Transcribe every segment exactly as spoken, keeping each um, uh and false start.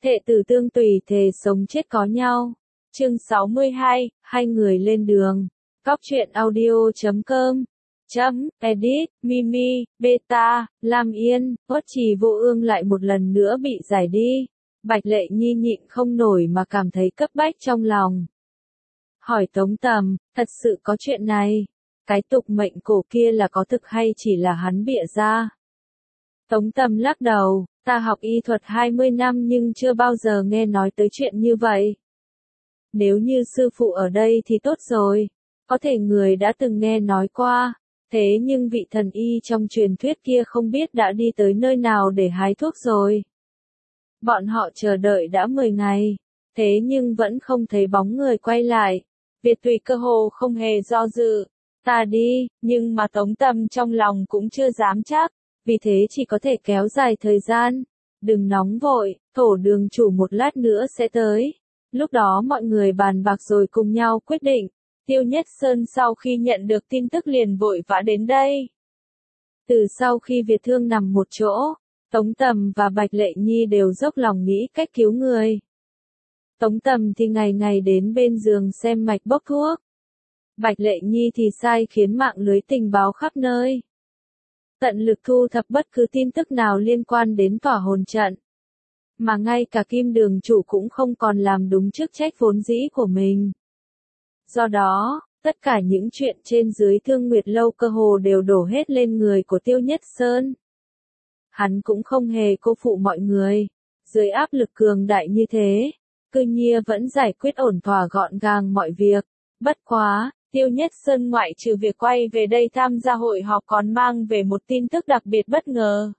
Thệ tử tương tùy thề sống chết có nhau. Chương sáu mươi hai, hai người lên đường. Góc truyện audio chấm com. Chấm, edit, Mimi, Beta, Lam Yên, Uất Trì Vô Ương lại một lần nữa bị giải đi. Bạch Lệ Nhi nhịn không nổi mà cảm thấy cấp bách trong lòng. Hỏi Tống Tầm, thật sự có chuyện này? Cái tục mệnh cổ kia là có thực hay chỉ là hắn bịa ra? Tống Tầm lắc đầu, ta học y thuật hai mươi năm nhưng chưa bao giờ nghe nói tới chuyện như vậy. Nếu như sư phụ ở đây thì tốt rồi, có thể người đã từng nghe nói qua, thế nhưng vị thần y trong truyền thuyết kia không biết đã đi tới nơi nào để hái thuốc rồi. Bọn họ chờ đợi đã mười ngày, thế nhưng vẫn không thấy bóng người quay lại. Việt Tùy cơ hồ không hề do dự, ta đi, nhưng mà Tống Tầm trong lòng cũng chưa dám chắc, vì thế chỉ có thể kéo dài thời gian. Đừng nóng vội, Thổ Đường chủ một lát nữa sẽ tới. Lúc đó mọi người bàn bạc rồi cùng nhau quyết định. Tiêu Nhất Sơn sau khi nhận được tin tức liền vội vã đến đây. Từ sau khi Việt Thương nằm một chỗ, Tống Tầm và Bạch Lệ Nhi đều dốc lòng nghĩ cách cứu người. Tống Tầm thì ngày ngày đến bên giường xem mạch bốc thuốc. Bạch Lệ Nhi thì sai khiến mạng lưới tình báo khắp nơi. Tận lực thu thập bất cứ tin tức nào liên quan đến tỏa hồn trận. Mà ngay cả Kim Đường chủ cũng không còn làm đúng chức trách vốn dĩ của mình. Do đó, tất cả những chuyện trên dưới Thương Nguyệt Lâu cơ hồ đều đổ hết lên người của Tiêu Nhất Sơn. Hắn cũng không hề cô phụ mọi người. Dưới áp lực cường đại như thế, Cư Nhiên vẫn giải quyết ổn thỏa gọn gàng mọi việc. Bất quá, Tiêu Nhất Sơn ngoại trừ việc quay về đây tham gia hội họp còn mang về một tin tức đặc biệt bất ngờ.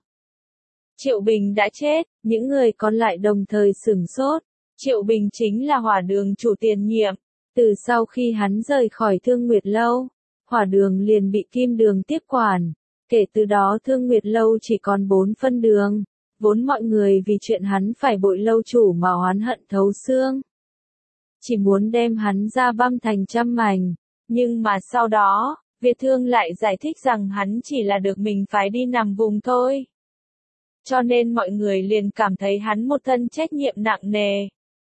Triệu Bình đã chết, những người còn lại đồng thời sửng sốt. Triệu Bình chính là Hỏa Đường chủ tiền nhiệm. Từ sau khi hắn rời khỏi Thương Nguyệt Lâu, Hỏa Đường liền bị Kim Đường tiếp quản. Kể từ đó Thương Nguyệt Lâu chỉ còn bốn phân đường. Vốn mọi người vì chuyện hắn phải bội lâu chủ mà oán hận thấu xương. Chỉ muốn đem hắn ra băm thành trăm mảnh. Nhưng mà sau đó, Việt Thương lại giải thích rằng hắn chỉ là được mình phái đi nằm vùng thôi. Cho nên mọi người liền cảm thấy hắn một thân trách nhiệm nặng nề.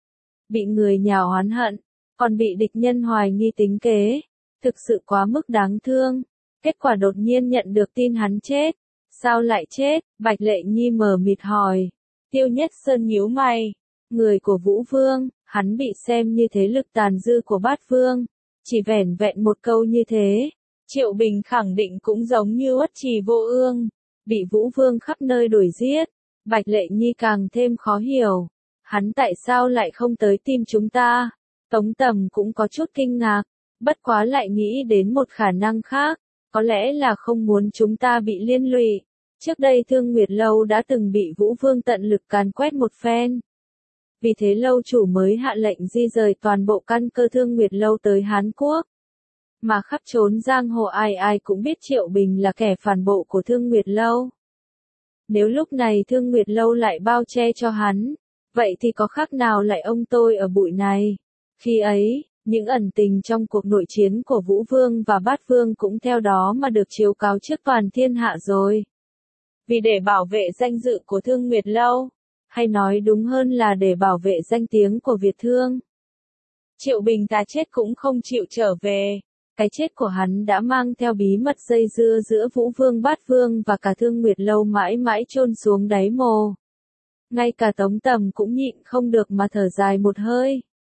Bị người nhào oán hận, còn bị địch nhân hoài nghi tính kế. Thực sự quá mức đáng thương. Kết quả đột nhiên nhận được tin hắn chết. Sao lại chết? Bạch Lệ Nhi mờ mịt hỏi. Tiêu Nhất Sơn nhíu mày. Người của Vũ Vương, hắn bị xem như thế lực tàn dư của Bát Vương. Chỉ vẻn vẹn một câu như thế. Triệu Bình khẳng định cũng giống như Uất Trì Vô Ương. Bị Vũ Vương khắp nơi đuổi giết. Bạch Lệ Nhi càng thêm khó hiểu. Hắn tại sao lại không tới tìm chúng ta? Tống Tầm cũng có chút kinh ngạc. Bất quá lại nghĩ đến một khả năng khác. Có lẽ là không muốn chúng ta bị liên lụy. Trước đây Thương Nguyệt Lâu đã từng bị Vũ Vương tận lực càn quét một phen. Vì thế lâu chủ mới hạ lệnh di rời toàn bộ căn cơ Thương Nguyệt Lâu tới Hán Quốc. Mà khắp trốn giang hồ ai ai cũng biết Triệu Bình là kẻ phản bộ của Thương Nguyệt Lâu. Nếu lúc này Thương Nguyệt Lâu lại bao che cho hắn, vậy thì có khác nào lại ông tôi ở bụi này. Khi ấy, những ẩn tình trong cuộc nội chiến của Vũ Vương và Bát Vương cũng theo đó mà được chiếu cáo trước toàn thiên hạ rồi. Vì để bảo vệ danh dự của Thương Nguyệt Lâu, hay nói đúng hơn là để bảo vệ danh tiếng của Việt Thương. Triệu Bình ta chết cũng không chịu trở về. Cái chết của hắn đã mang theo bí mật dây dưa giữa Vũ Vương Bát Vương và cả Thương Nguyệt Lâu mãi mãi chôn xuống đáy mồ. Ngay cả Tống Tầm cũng nhịn không được mà thở dài một hơi.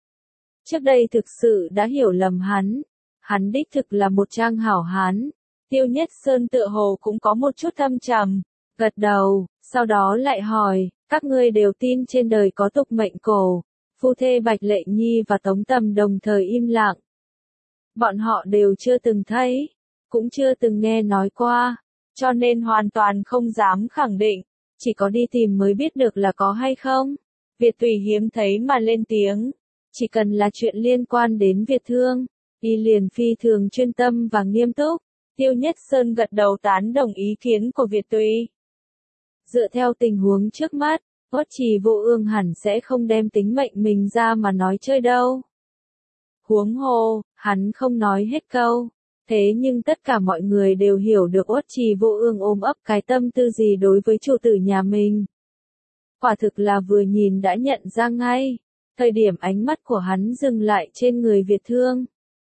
Trước đây thực sự đã hiểu lầm hắn. Hắn đích thực là một trang hảo hán. Tiêu Nhất Sơn tựa hồ cũng có một chút thâm trầm. Gật đầu, sau đó lại hỏi, các ngươi đều tin trên đời có tục mệnh cổ. Phu thê Bạch Lệ Nhi và Tống Tầm đồng thời im lặng. Bọn họ đều chưa từng thấy, cũng chưa từng nghe nói qua, cho nên hoàn toàn không dám khẳng định, chỉ có đi tìm mới biết được là có hay không. Việt Tùy hiếm thấy mà lên tiếng, chỉ cần là chuyện liên quan đến Việt Thương, y liền phi thường chuyên tâm và nghiêm túc. Tiêu Nhất Sơn gật đầu tán đồng ý kiến của Việt Tùy. Dựa theo tình huống trước mắt, Uất Trì Vô Ương hẳn sẽ không đem tính mệnh mình ra mà nói chơi đâu. Huống hồ, hắn không nói hết câu. Thế nhưng tất cả mọi người đều hiểu được Uất Trì Vô Ương ôm ấp cái tâm tư gì đối với chủ tử nhà mình. quả thực là vừa nhìn đã nhận ra ngay. Thời điểm ánh mắt của hắn dừng lại trên người Việt Thương,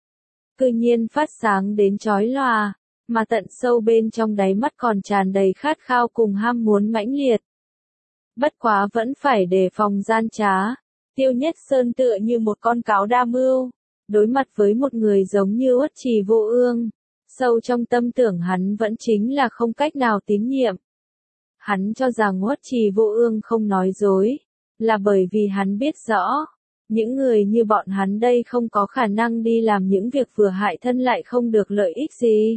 cư nhiên phát sáng đến chói lòa, mà tận sâu bên trong đáy mắt còn tràn đầy khát khao cùng ham muốn mãnh liệt. Bất quá vẫn phải đề phòng gian trá, Tiêu Nhất Sơn tựa như một con cáo đa mưu, đối mặt với một người giống như Uất Trì Vô Ương, sâu trong tâm tưởng hắn vẫn chính là không cách nào tín nhiệm. Hắn cho rằng Uất Trì Vô Ương không nói dối, là bởi vì hắn biết rõ, những người như bọn hắn đây không có khả năng đi làm những việc vừa hại thân lại không được lợi ích gì.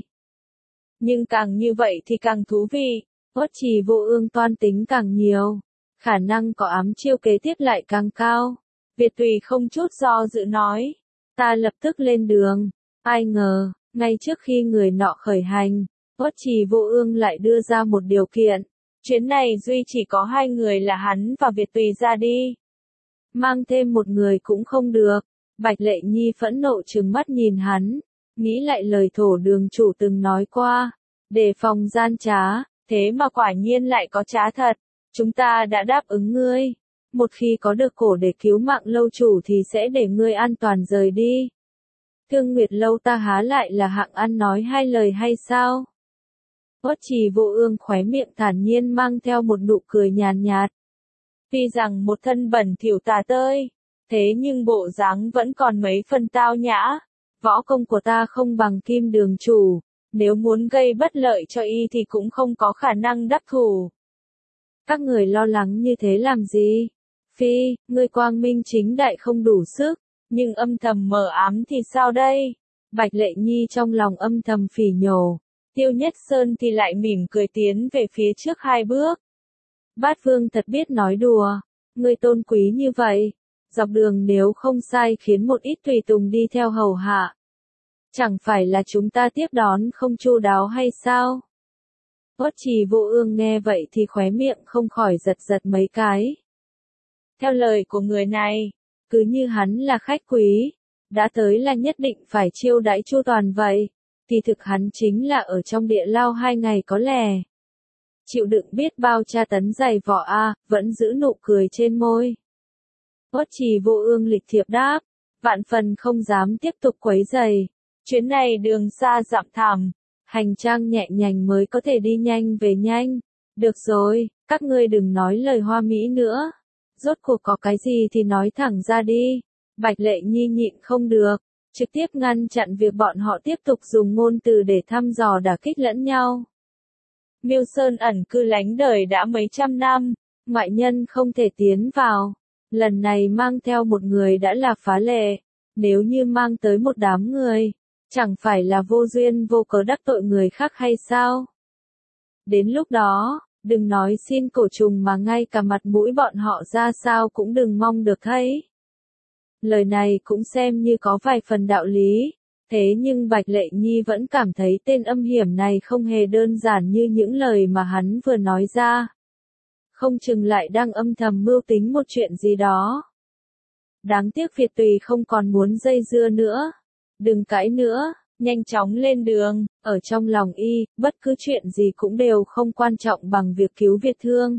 Nhưng càng như vậy thì càng thú vị, Uất Trì Vô Ương toan tính càng nhiều, khả năng có ám chiêu kế tiếp lại càng cao. Việt Tùy không chút do dự nói, ta lập tức lên đường. Ai ngờ, ngay trước khi người nọ khởi hành, Uất Trì Vô Ương lại đưa ra một điều kiện. Chuyến này duy chỉ có hai người là hắn và Việt Tùy ra đi. Mang thêm một người cũng không được. Bạch Lệ Nhi phẫn nộ trừng mắt nhìn hắn, nghĩ lại lời thổ đường chủ từng nói qua, đề phòng gian trá, thế mà quả nhiên lại có trá thật. Chúng ta đã đáp ứng ngươi, một khi có được cổ để cứu mạng lâu chủ thì sẽ để ngươi an toàn rời đi. Thương Nguyệt lâu ta há lại là hạng ăn nói hai lời hay sao? Uất Trì Vô Ương khóe miệng thản nhiên mang theo một nụ cười nhàn nhạt. Tuy rằng một thân bẩn thỉu tà tơi, thế nhưng bộ dáng vẫn còn mấy phần tao nhã. Võ công của ta không bằng Kim đường chủ, nếu muốn gây bất lợi cho y thì cũng không có khả năng đắc thủ. Các người lo lắng như thế làm gì? Phi, ngươi quang minh chính đại không đủ sức, nhưng âm thầm mờ ám thì sao đây? Bạch Lệ Nhi trong lòng âm thầm phỉ nhổ. Tiêu Nhất Sơn thì lại mỉm cười tiến về phía trước hai bước. Bát Vương thật biết nói đùa, ngươi tôn quý như vậy, dọc đường nếu không sai khiến một ít tùy tùng đi theo hầu hạ. Chẳng phải là chúng ta tiếp đón không chu đáo hay sao? Uất Trì Vô Ương nghe vậy thì khóe miệng không khỏi giật giật mấy cái. Theo lời của người này, cứ như hắn là khách quý, đã tới là nhất định phải chiêu đãi chu toàn vậy. Thì thực hắn chính là ở trong địa lao hai ngày có lẽ. Chịu đựng biết bao tra tấn dày vò a, vẫn giữ nụ cười trên môi. Uất Trì Vô Ương lịch thiệp đáp, vạn phần không dám tiếp tục quấy rầy. Chuyến này đường xa dặm thẳm, hành trang nhẹ nhàng mới có thể đi nhanh về nhanh. Được rồi, các ngươi đừng nói lời hoa mỹ nữa. Rốt cuộc có cái gì thì nói thẳng ra đi. Bạch Lệ Nhi nhịn không được, trực tiếp ngăn chặn việc bọn họ tiếp tục dùng ngôn từ để thăm dò đả kích lẫn nhau. Miêu Sơn ẩn cư lánh đời đã mấy trăm năm, ngoại nhân không thể tiến vào. Lần này mang theo một người đã là phá lệ, nếu như mang tới một đám người, chẳng phải là vô duyên vô cớ đắc tội người khác hay sao? Đến lúc đó, đừng nói xin cổ trùng mà ngay cả mặt mũi bọn họ ra sao cũng đừng mong được thấy. Lời này cũng xem như có vài phần đạo lý, thế nhưng Bạch Lệ Nhi vẫn cảm thấy tên âm hiểm này không hề đơn giản như những lời mà hắn vừa nói ra. Không chừng lại đang âm thầm mưu tính một chuyện gì đó. Đáng tiếc Việt Tùy không còn muốn dây dưa nữa. Đừng cãi nữa, nhanh chóng lên đường, ở trong lòng y, bất cứ chuyện gì cũng đều không quan trọng bằng việc cứu Việt Thương.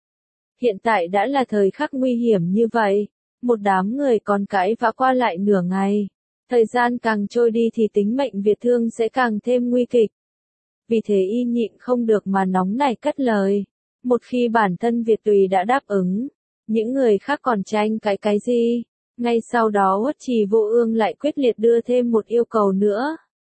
Hiện tại đã là thời khắc nguy hiểm như vậy. Một đám người còn cãi vã qua lại nửa ngày. Thời gian càng trôi đi thì tính mệnh Việt Thương sẽ càng thêm nguy kịch. Vì thế y nhịn không được mà nóng nảy cất lời. Một khi bản thân Việt Tùy đã đáp ứng, những người khác còn tranh cãi cái gì? Ngay sau đó Uất Trì Vô Ương lại quyết liệt đưa thêm một yêu cầu nữa.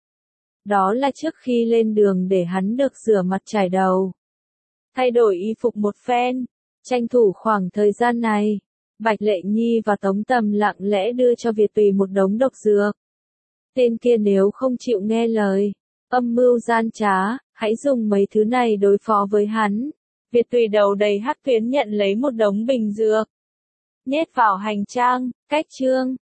Đó là trước khi lên đường để hắn được rửa mặt trải đầu, thay đổi y phục một phen, tranh thủ khoảng thời gian này. Bạch Lệ Nhi và Tống Tầm lặng lẽ đưa cho Việt Tùy một đống độc dược. Tên kia nếu không chịu nghe lời, âm mưu gian trá, hãy dùng mấy thứ này đối phó với hắn. Việt Tùy đầu đầy hắc tuyến nhận lấy một đống bình dược, nhét vào hành trang, cách chương.